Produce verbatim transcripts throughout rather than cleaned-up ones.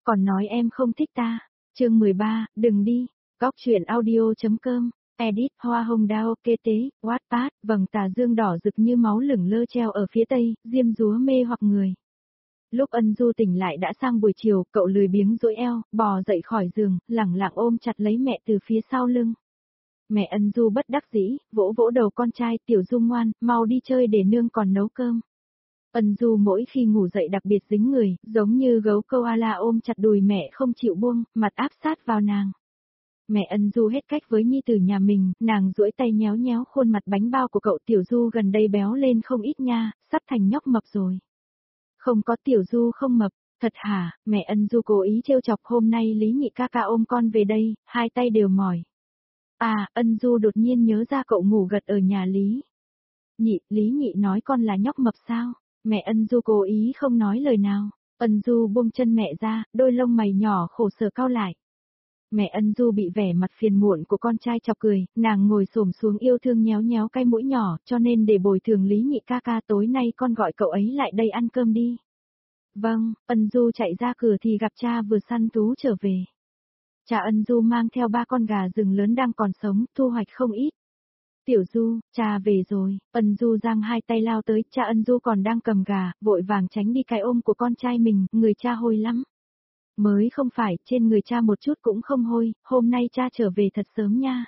còn nói em không thích ta. Chương mười ba, đừng đi. Góc truyện audio.com, edit Hoa Hồng Đao, kê tế, Wattpad, vầng tà dương đỏ rực như máu lửng lơ treo ở phía tây, diêm dúa mê hoặc người. Lúc Ân Du tỉnh lại đã sang buổi chiều, cậu lười biếng duỗi eo, bò dậy khỏi giường, lẳng lặng ôm chặt lấy mẹ từ phía sau lưng. Mẹ Ân Du bất đắc dĩ, vỗ vỗ đầu con trai, Tiểu Du ngoan, mau đi chơi để nương còn nấu cơm. Ân Du mỗi khi ngủ dậy đặc biệt dính người, giống như gấu koala ôm chặt đùi mẹ không chịu buông, mặt áp sát vào nàng. Mẹ Ân Du hết cách với nhi tử nhà mình, nàng duỗi tay nhéo nhéo khuôn mặt bánh bao của cậu. Tiểu Du gần đây béo lên không ít nha, sắp thành nhóc mập rồi. Không có, Tiểu Du không mập. Thật hả? Mẹ Ân Du cố ý trêu chọc. Hôm nay Lý Nhị ca ca ôm con về đây, hai tay đều mỏi. À, Ân Du đột nhiên nhớ ra cậu ngủ gật ở nhà Lý Nhị, Lý Nhị nói con là nhóc mập sao? Mẹ Ân Du cố ý không nói lời nào. Ân Du buông chân mẹ ra, đôi lông mày nhỏ khổ sở cau lại. Mẹ Ân Du bị vẻ mặt phiền muộn của con trai chọc cười, nàng ngồi xổm xuống yêu thương nhéo nhéo cái mũi nhỏ, cho nên để bồi thường Lý Nhị ca ca tối nay con gọi cậu ấy lại đây ăn cơm đi. Vâng. Ân Du chạy ra cửa thì gặp cha vừa săn thú trở về. Cha Ân Du mang theo ba con gà rừng lớn đang còn sống, thu hoạch không ít. Tiểu Du, cha về rồi. Ân Du giang hai tay lao tới, cha Ân Du còn đang cầm gà, vội vàng tránh đi cái ôm của con trai mình, người cha hôi lắm. Mới không phải, trên người cha một chút cũng không hôi, hôm nay cha trở về thật sớm nha.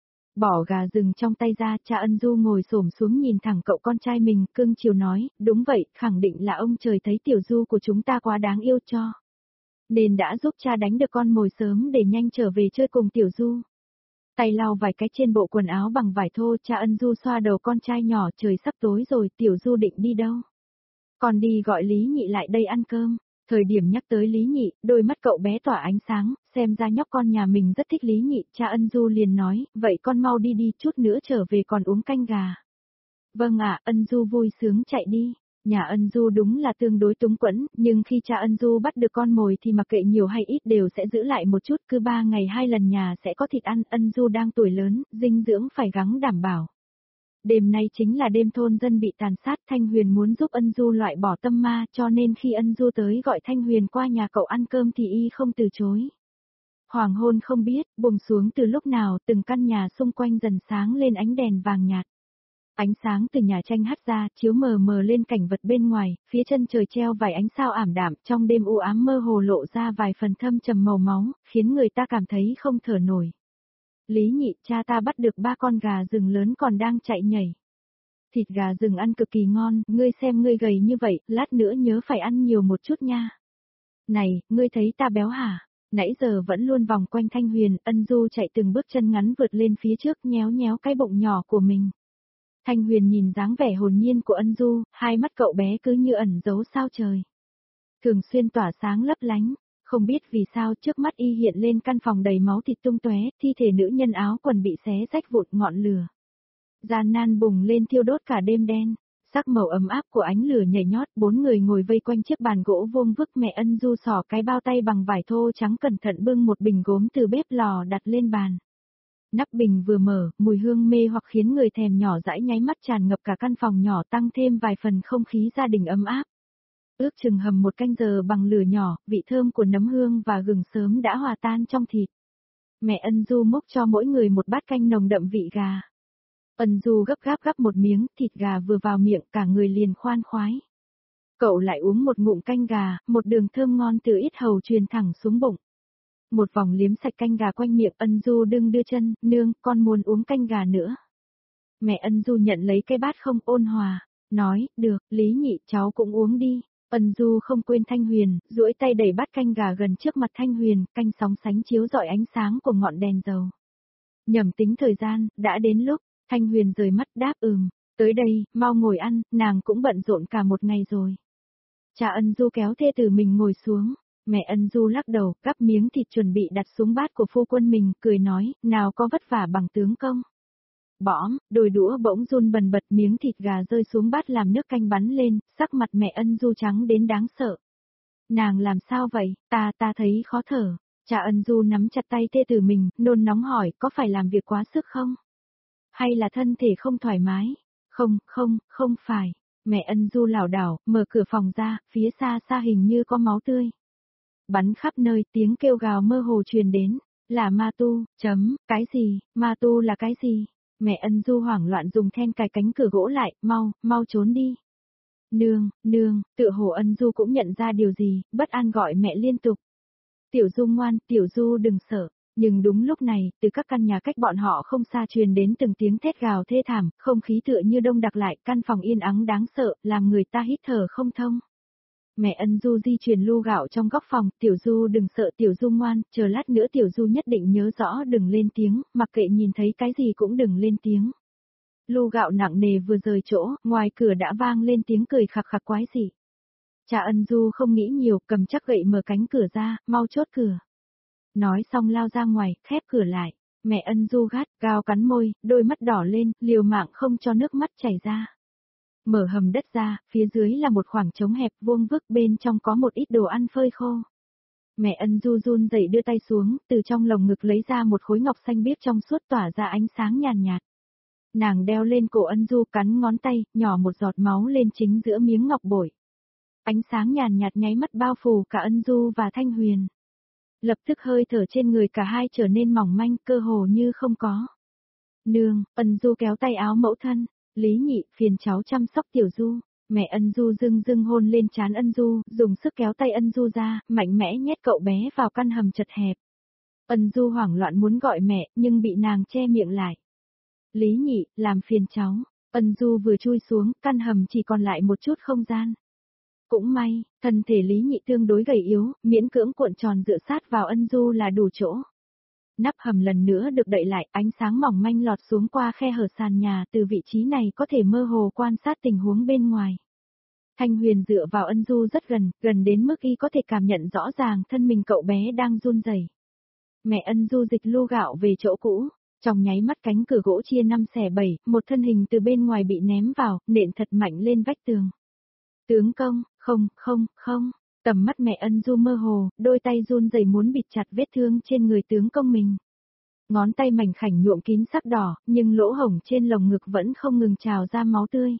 Bỏ gà rừng trong tay ra, cha Ân Du ngồi xổm xuống nhìn thẳng cậu con trai mình, cưng chiều nói, đúng vậy, khẳng định là ông trời thấy Tiểu Du của chúng ta quá đáng yêu cho. Nên đã giúp cha đánh được con mồi sớm để nhanh trở về chơi cùng Tiểu Du. Tay lau vài cái trên bộ quần áo bằng vải thô, cha Ân Du xoa đầu con trai nhỏ, trời sắp tối rồi, Tiểu Du định đi đâu? Còn đi gọi Lý Nhị lại đây ăn cơm. Thời điểm nhắc tới Lý Nhị, đôi mắt cậu bé tỏa ánh sáng, xem ra nhóc con nhà mình rất thích Lý Nhị, cha Ân Du liền nói, vậy con mau đi đi, chút nữa trở về còn uống canh gà. Vâng ạ, Ân Du vui sướng chạy đi. Nhà Ân Du đúng là tương đối túng quẫn, nhưng khi cha Ân Du bắt được con mồi thì mặc kệ nhiều hay ít đều sẽ giữ lại một chút, cứ ba ngày hai lần nhà sẽ có thịt ăn. Ân Du đang tuổi lớn, dinh dưỡng phải gắng đảm bảo. Đêm nay chính là đêm thôn dân bị tàn sát, Thanh Huyền muốn giúp Ân Du loại bỏ tâm ma, cho nên khi Ân Du tới gọi Thanh Huyền qua nhà cậu ăn cơm thì y không từ chối. Hoàng hôn không biết, buông xuống từ lúc nào, từng căn nhà xung quanh dần sáng lên ánh đèn vàng nhạt. Ánh sáng từ nhà tranh hắt ra, chiếu mờ mờ lên cảnh vật bên ngoài, phía chân trời treo vài ánh sao ảm đạm, trong đêm u ám mơ hồ lộ ra vài phần thâm trầm màu máu, khiến người ta cảm thấy không thở nổi. Lý Nhị, cha ta bắt được ba con gà rừng lớn còn đang chạy nhảy. Thịt gà rừng ăn cực kỳ ngon, ngươi xem ngươi gầy như vậy, lát nữa nhớ phải ăn nhiều một chút nha. Này, ngươi thấy ta béo hả? Nãy giờ vẫn luôn vòng quanh Thanh Huyền, Ân Du chạy từng bước chân ngắn vượt lên phía trước nhéo nhéo cái bụng nhỏ của mình. Thanh Huyền nhìn dáng vẻ hồn nhiên của Ân Du, hai mắt cậu bé cứ như ẩn giấu sao trời. Thường xuyên tỏa sáng lấp lánh, không biết vì sao trước mắt y hiện lên căn phòng đầy máu thịt tung tóe, thi thể nữ nhân áo quần bị xé rách vụn, ngọn lửa gian nan bùng lên thiêu đốt cả đêm đen, sắc màu ấm áp của ánh lửa nhảy nhót, bốn người ngồi vây quanh chiếc bàn gỗ vuông vức. Mẹ Ân Du xỏ cái bao tay bằng vải thô trắng cẩn thận bưng một bình gốm từ bếp lò đặt lên bàn. Nắp bình vừa mở, mùi hương mê hoặc khiến người thèm nhỏ dãi nháy mắt tràn ngập cả căn phòng nhỏ, tăng thêm vài phần không khí gia đình ấm áp. Ước chừng hầm một canh giờ bằng lửa nhỏ, vị thơm của nấm hương và gừng sớm đã hòa tan trong thịt. Mẹ Ân Du múc cho mỗi người một bát canh nồng đậm vị gà. Ân Du gấp gáp gắp một miếng, thịt gà vừa vào miệng cả người liền khoan khoái. Cậu lại uống một ngụm canh gà, một đường thơm ngon từ yết hầu truyền thẳng xuống bụng. Một vòng liếm sạch canh gà quanh miệng, Ân Du đưng đưa chân, nương, con muốn uống canh gà nữa. Mẹ Ân Du nhận lấy cái bát không, ôn hòa, nói, được, Lý Nhị, cháu cũng uống đi. Ân Du không quên Thanh Huyền, duỗi tay đẩy bát canh gà gần trước mặt Thanh Huyền, canh sóng sánh chiếu rọi ánh sáng của ngọn đèn dầu. Nhầm tính thời gian, đã đến lúc, Thanh Huyền rời mắt đáp ừm, tới đây, mau ngồi ăn, nàng cũng bận rộn cả một ngày rồi. Cha Ân Du kéo thê tử mình ngồi xuống, mẹ Ân Du lắc đầu, gắp miếng thịt chuẩn bị đặt xuống bát của phu quân mình, cười nói, nào có vất vả bằng tướng công. Bõm, đôi đũa bỗng run bần bật, miếng thịt gà rơi xuống bát làm nước canh bắn lên, sắc mặt mẹ Ân Du trắng đến đáng sợ. Nàng làm sao vậy, ta ta thấy khó thở. Cha Ân Du nắm chặt tay thê tử mình, nôn nóng hỏi, có phải làm việc quá sức không? Hay là thân thể không thoải mái? Không, không, không phải. Mẹ Ân Du lảo đảo, mở cửa phòng ra, phía xa xa hình như có máu tươi. bắn khắp nơi, tiếng kêu gào mơ hồ truyền đến. Là ma tu, chấm, cái gì, ma tu là cái gì? Mẹ Ân Du hoảng loạn dùng then cài cánh cửa gỗ lại, mau, mau trốn đi. Nương, nương, tựa hồ Ân Du cũng nhận ra điều gì, bất an gọi mẹ liên tục. Tiểu Du ngoan, Tiểu Du đừng sợ. Nhưng đúng lúc này, từ các căn nhà cách bọn họ không xa truyền đến từng tiếng thét gào thê thảm, không khí tựa như đông đặc lại, căn phòng yên ắng đáng sợ, làm người ta hít thở không thông. Mẹ Ân Du di chuyển lu gạo trong góc phòng, Tiểu Du đừng sợ, Tiểu Du ngoan, chờ lát nữa Tiểu Du nhất định nhớ rõ đừng lên tiếng, mặc kệ nhìn thấy cái gì cũng đừng lên tiếng. Lu gạo nặng nề vừa rời chỗ, ngoài cửa đã vang lên tiếng cười khặc khặc quái dị. Cha Ân Du không nghĩ nhiều, cầm chắc gậy mở cánh cửa ra, mau chốt cửa. Nói xong lao ra ngoài, khép cửa lại. Mẹ Ân Du gắt, gao cắn môi, đôi mắt đỏ lên, liều mạng không cho nước mắt chảy ra. Mở hầm đất ra, phía dưới là một khoảng trống hẹp vuông vức, bên trong có một ít đồ ăn phơi khô. Mẹ Ân Du run rẩy đưa tay xuống, từ trong lồng ngực lấy ra một khối ngọc xanh biếc trong suốt tỏa ra ánh sáng nhàn nhạt, nhạt. Nàng đeo lên cổ Ân Du, cắn ngón tay, nhỏ một giọt máu lên chính giữa miếng ngọc bội. Ánh sáng nhàn nhạt nháy mắt bao phủ cả Ân Du và Thanh Huyền. Lập tức hơi thở trên người cả hai trở nên mỏng manh, cơ hồ như không có. Nương, Ân Du kéo tay áo mẫu thân. Lý Nhị, phiền cháu chăm sóc Tiểu Du. Mẹ Ân Du dưng dưng hôn lên trán Ân Du, dùng sức kéo tay Ân Du ra, mạnh mẽ nhét cậu bé vào căn hầm chật hẹp. Ân Du hoảng loạn muốn gọi mẹ, nhưng bị nàng che miệng lại. Lý Nhị, làm phiền cháu. Ân Du vừa chui xuống, căn hầm chỉ còn lại một chút không gian. Cũng may, thân thể Lý Nhị tương đối gầy yếu, miễn cưỡng cuộn tròn dựa sát vào Ân Du là đủ chỗ. Nắp hầm lần nữa được đậy lại, ánh sáng mỏng manh lọt xuống qua khe hở sàn nhà, từ vị trí này có thể mơ hồ quan sát tình huống bên ngoài. Thanh Huyền dựa vào Ân Du rất gần, gần đến mức y có thể cảm nhận rõ ràng thân mình cậu bé đang run rẩy. Mẹ Ân Du dịch lu gạo về chỗ cũ, trong nháy mắt cánh cửa gỗ chia năm xẻ bảy, một thân hình từ bên ngoài bị ném vào, nện thật mạnh lên vách tường. Tướng công, không, không, không. Tầm mắt mẹ Ân Du mơ hồ, đôi tay run rẩy muốn bịt chặt vết thương trên người tướng công mình. Ngón tay mảnh khảnh nhuộm kín sắc đỏ, nhưng lỗ hổng trên lồng ngực vẫn không ngừng trào ra máu tươi.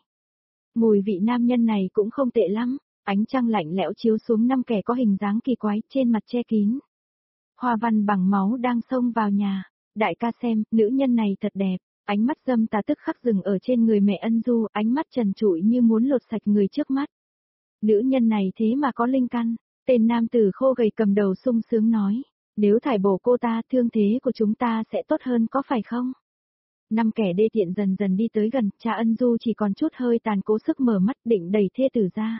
Mùi vị nam nhân này cũng không tệ lắm, ánh trăng lạnh lẽo chiếu xuống năm kẻ có hình dáng kỳ quái trên mặt che kín. Hoa văn bằng máu đang xông vào nhà. Đại ca xem, nữ nhân này thật đẹp. Ánh mắt dâm tà tức khắc dừng ở trên người mẹ Ân Du, ánh mắt trần trụi như muốn lột sạch người trước mắt. Nữ nhân này thế mà có linh căn, tên nam tử khô gầy cầm đầu sung sướng nói, nếu thải bổ cô ta thương thế của chúng ta sẽ tốt hơn có phải không? Năm kẻ đê tiện dần dần đi tới gần, cha Ân Du chỉ còn chút hơi tàn cố sức mở mắt định đẩy thê tử ra.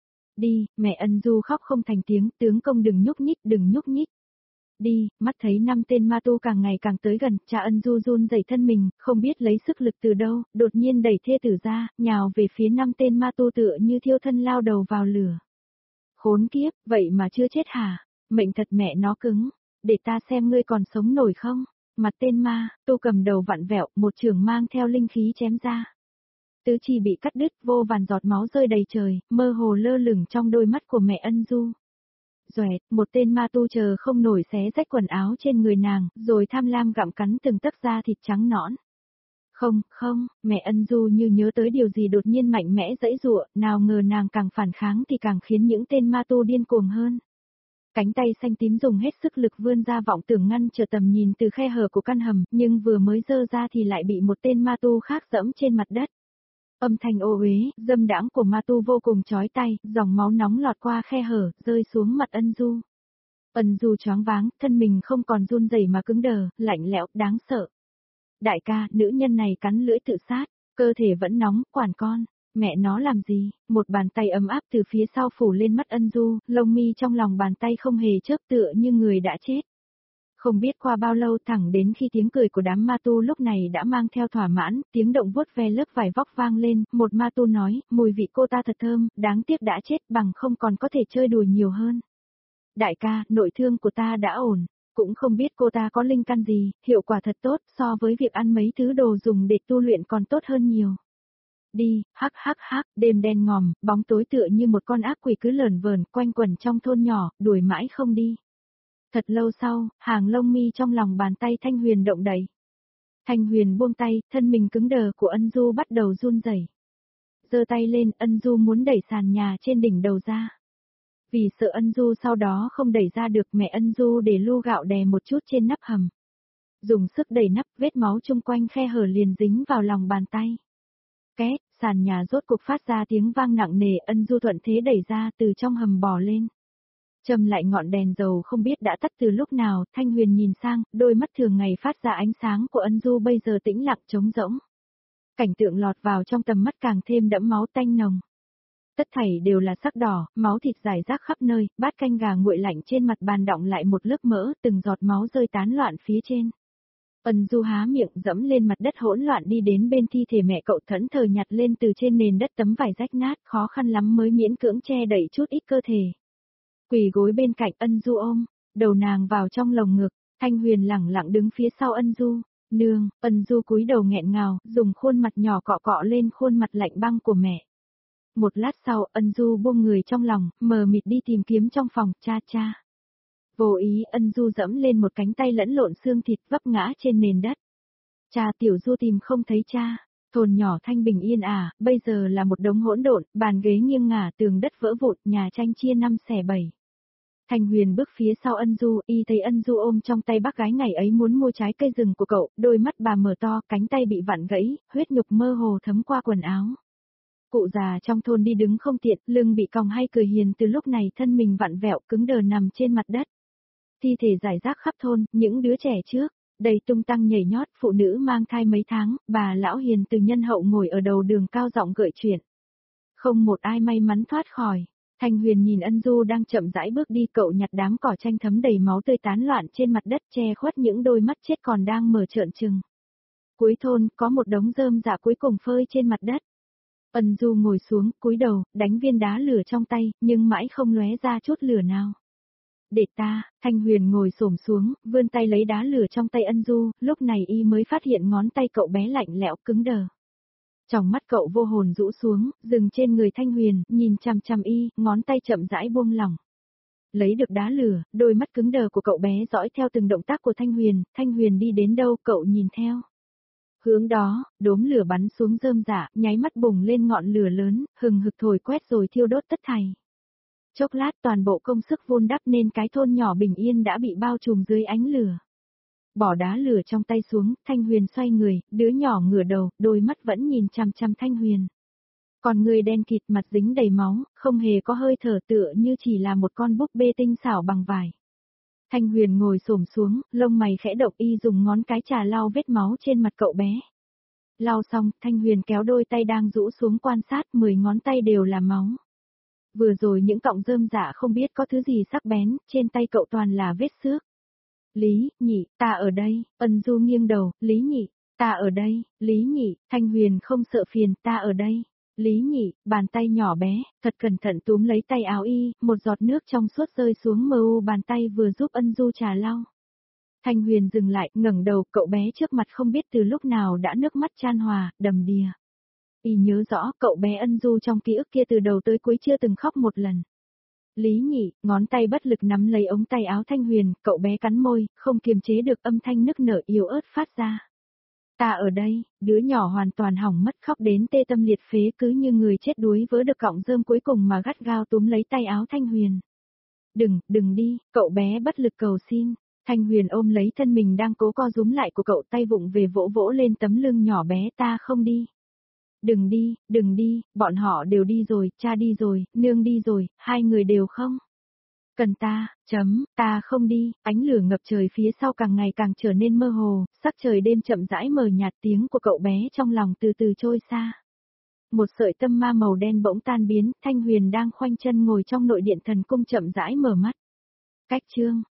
Đi, mẹ Ân Du khóc không thành tiếng, tướng công đừng nhúc nhích, đừng nhúc nhích. Đi, mắt thấy năm tên ma tu càng ngày càng tới gần, cha Ân Du run rẩy thân mình, không biết lấy sức lực từ đâu, đột nhiên đẩy thê tử ra, nhào về phía năm tên ma tu tựa như thiêu thân lao đầu vào lửa. Khốn kiếp, vậy mà chưa chết hả? Mệnh thật mẹ nó cứng, để ta xem ngươi còn sống nổi không? Mặt tên ma, tu cầm đầu vặn vẹo, một trường mang theo linh khí chém ra. Tứ chi bị cắt đứt, vô vàn giọt máu rơi đầy trời, mơ hồ lơ lửng trong đôi mắt của mẹ Ân Du. Doẹt, một tên ma tu chờ không nổi xé rách quần áo trên người nàng, rồi tham lam gặm cắn từng tấc da thịt trắng nõn. Không, không, mẹ Ân Du như nhớ tới điều gì đột nhiên mạnh mẽ giãy giụa, nào ngờ nàng càng phản kháng thì càng khiến những tên ma tu điên cuồng hơn. Cánh tay xanh tím dùng hết sức lực vươn ra vọng tưởng ngăn trở tầm nhìn từ khe hở của căn hầm, nhưng vừa mới giơ ra thì lại bị một tên ma tu khác dẫm trên mặt đất. Âm thanh ô uế, dâm đãng của ma tu vô cùng chói tai, dòng máu nóng lọt qua khe hở, rơi xuống mặt Ân Du. Ân Du choáng váng, thân mình không còn run rẩy mà cứng đờ, lạnh lẽo, đáng sợ. Đại ca, nữ nhân này cắn lưỡi tự sát, cơ thể vẫn nóng, quản con. Mẹ nó làm gì? Một bàn tay ấm áp từ phía sau phủ lên mắt Ân Du, lông mi trong lòng bàn tay không hề chớp tựa như người đã chết. Không biết qua bao lâu thẳng đến khi tiếng cười của đám ma tu lúc này đã mang theo thỏa mãn, tiếng động vuốt ve lớp vải vóc vang lên, một ma tu nói, mùi vị cô ta thật thơm, đáng tiếc đã chết bằng không còn có thể chơi đùa nhiều hơn. Đại ca, nội thương của ta đã ổn, cũng không biết cô ta có linh căn gì, hiệu quả thật tốt, so với việc ăn mấy thứ đồ dùng để tu luyện còn tốt hơn nhiều. Đi, hắc hắc hắc, đêm đen ngòm, bóng tối tựa như một con ác quỷ cứ lởn vởn quanh quẩn trong thôn nhỏ, đuổi mãi không đi. Thật lâu sau, hàng lông mi trong lòng bàn tay Thanh Huyền động đậy. Thanh Huyền buông tay, thân mình cứng đờ của Ân Du bắt đầu run rẩy. Giơ tay lên, Ân Du muốn đẩy sàn nhà trên đỉnh đầu ra. Vì sợ Ân Du sau đó không đẩy ra được, mẹ Ân Du để lu gạo đè một chút trên nắp hầm. Dùng sức đẩy nắp, vết máu chung quanh khe hở liền dính vào lòng bàn tay. Két, sàn nhà rốt cục phát ra tiếng vang nặng nề, Ân Du thuận thế đẩy ra từ trong hầm bò lên. Châm lại ngọn đèn dầu không biết đã tắt từ lúc nào, Thanh Huyền nhìn sang, đôi mắt thường ngày phát ra ánh sáng của Ân Du bây giờ tĩnh lặng trống rỗng. Cảnh tượng lọt vào trong tầm mắt càng thêm đẫm máu tanh nồng. Tất thảy đều là sắc đỏ, máu thịt rải rác khắp nơi, bát canh gà nguội lạnh trên mặt bàn đọng lại một lớp mỡ, từng giọt máu rơi tán loạn phía trên. Ân Du há miệng dẫm lên mặt đất hỗn loạn đi đến bên thi thể mẹ cậu, thẫn thờ nhặt lên từ trên nền đất tấm vải rách nát, khó khăn lắm mới miễn cưỡng che đậy chút ít cơ thể. Quỳ gối bên cạnh Ân Du ôm, đầu nàng vào trong lồng ngực, Thanh Huyền lẳng lặng đứng phía sau Ân Du. Nương, Ân Du cúi đầu nghẹn ngào, dùng khuôn mặt nhỏ cọ cọ lên khuôn mặt lạnh băng của mẹ. Một lát sau, Ân Du buông người trong lòng, mờ mịt đi tìm kiếm trong phòng, cha cha. Vô ý, Ân Du dẫm lên một cánh tay lẫn lộn xương thịt vấp ngã trên nền đất. Cha, Tiểu Du tìm không thấy cha. Thôn nhỏ thanh bình yên à, bây giờ là một đống hỗn độn, bàn ghế nghiêng ngả, tường đất vỡ vụn, nhà tranh chia năm xẻ bảy. Thanh Huyền bước phía sau Ân Du, y thấy Ân Du ôm trong tay bác gái ngày ấy muốn mua trái cây rừng của cậu, đôi mắt bà mở to, cánh tay bị vặn gãy, huyết nhục mơ hồ thấm qua quần áo. Cụ già trong thôn đi đứng không tiện, lưng bị còng hay cười hiền, từ lúc này thân mình vặn vẹo cứng đờ nằm trên mặt đất. Thi thể rải rác khắp thôn, những đứa trẻ trước, đầy tung tăng nhảy nhót, phụ nữ mang thai mấy tháng, bà lão hiền từ nhân hậu ngồi ở đầu đường cao giọng gợi chuyện. Không một ai may mắn thoát khỏi. Thanh Huyền nhìn Ân Du đang chậm rãi bước đi, cậu nhặt đám cỏ tranh thấm đầy máu tươi tán loạn trên mặt đất, che khuất những đôi mắt chết còn đang mở trợn trừng. Cuối thôn, có một đống rơm rạ cuối cùng phơi trên mặt đất. Ân Du ngồi xuống, cúi đầu, đánh viên đá lửa trong tay, nhưng mãi không lóe ra chút lửa nào. Để ta, Thanh Huyền ngồi xổm xuống, vươn tay lấy đá lửa trong tay Ân Du, lúc này y mới phát hiện ngón tay cậu bé lạnh lẽo cứng đờ. Trong mắt cậu vô hồn rũ xuống, dừng trên người Thanh Huyền, nhìn chằm chằm y, ngón tay chậm rãi buông lỏng. Lấy được đá lửa, đôi mắt cứng đờ của cậu bé dõi theo từng động tác của Thanh Huyền, Thanh Huyền đi đến đâu cậu nhìn theo. Hướng đó, đốm lửa bắn xuống rơm rạ, nháy mắt bùng lên ngọn lửa lớn, hừng hực thổi quét rồi thiêu đốt tất thảy. Chốc lát toàn bộ công sức vun đắp nên cái thôn nhỏ bình yên đã bị bao trùm dưới ánh lửa. Bỏ đá lửa trong tay xuống, Thanh Huyền xoay người, đứa nhỏ ngửa đầu, đôi mắt vẫn nhìn chằm chằm Thanh Huyền. Còn người đen kịt, mặt dính đầy máu, không hề có hơi thở, tựa như chỉ là một con búp bê tinh xảo bằng vải. Thanh Huyền ngồi xổm xuống, lông mày khẽ động, y dùng ngón cái trà lau vết máu trên mặt cậu bé. Lau xong, Thanh Huyền kéo đôi tay đang rũ xuống quan sát, mười ngón tay đều là máu. Vừa rồi những cọng rơm rạ không biết có thứ gì sắc bén, trên tay cậu toàn là vết xước. Lý Nhị, ta ở đây, Ân Du nghiêng đầu, Lý Nhị, ta ở đây, Lý Nhị, Thanh Huyền không sợ phiền, ta ở đây. Lý Nhị, bàn tay nhỏ bé, thật cẩn thận túm lấy tay áo y, một giọt nước trong suốt rơi xuống mờ u bàn tay vừa giúp Ân Du trà lau. Thanh Huyền dừng lại, ngẩng đầu, cậu bé trước mặt không biết từ lúc nào đã nước mắt chan hòa, đầm đìa. Y nhớ rõ, cậu bé Ân Du trong ký ức kia từ đầu tới cuối chưa từng khóc một lần. Lý Nhị, ngón tay bất lực nắm lấy ống tay áo Thanh Huyền, cậu bé cắn môi, không kiềm chế được âm thanh nức nở yếu ớt phát ra. Ta ở đây, đứa nhỏ hoàn toàn hỏng mất, khóc đến tê tâm liệt phế, cứ như người chết đuối vỡ được cọng rơm cuối cùng mà gắt gao túm lấy tay áo Thanh Huyền. Đừng, đừng đi, cậu bé bất lực cầu xin. Thanh Huyền ôm lấy thân mình đang cố co rúm lại của cậu, tay vụng về vỗ vỗ lên tấm lưng nhỏ bé, ta không đi. Đừng đi, đừng đi, bọn họ đều đi rồi, cha đi rồi, nương đi rồi, hai người đều không. Cần ta, chấm, ta không đi, ánh lửa ngập trời phía sau càng ngày càng trở nên mơ hồ, sắc trời đêm chậm rãi mờ nhạt, tiếng của cậu bé trong lòng từ từ trôi xa. Một sợi tâm ma màu đen bỗng tan biến, Thanh Huyền đang khoanh chân ngồi trong nội điện thần cung chậm rãi mở mắt. Cách chương.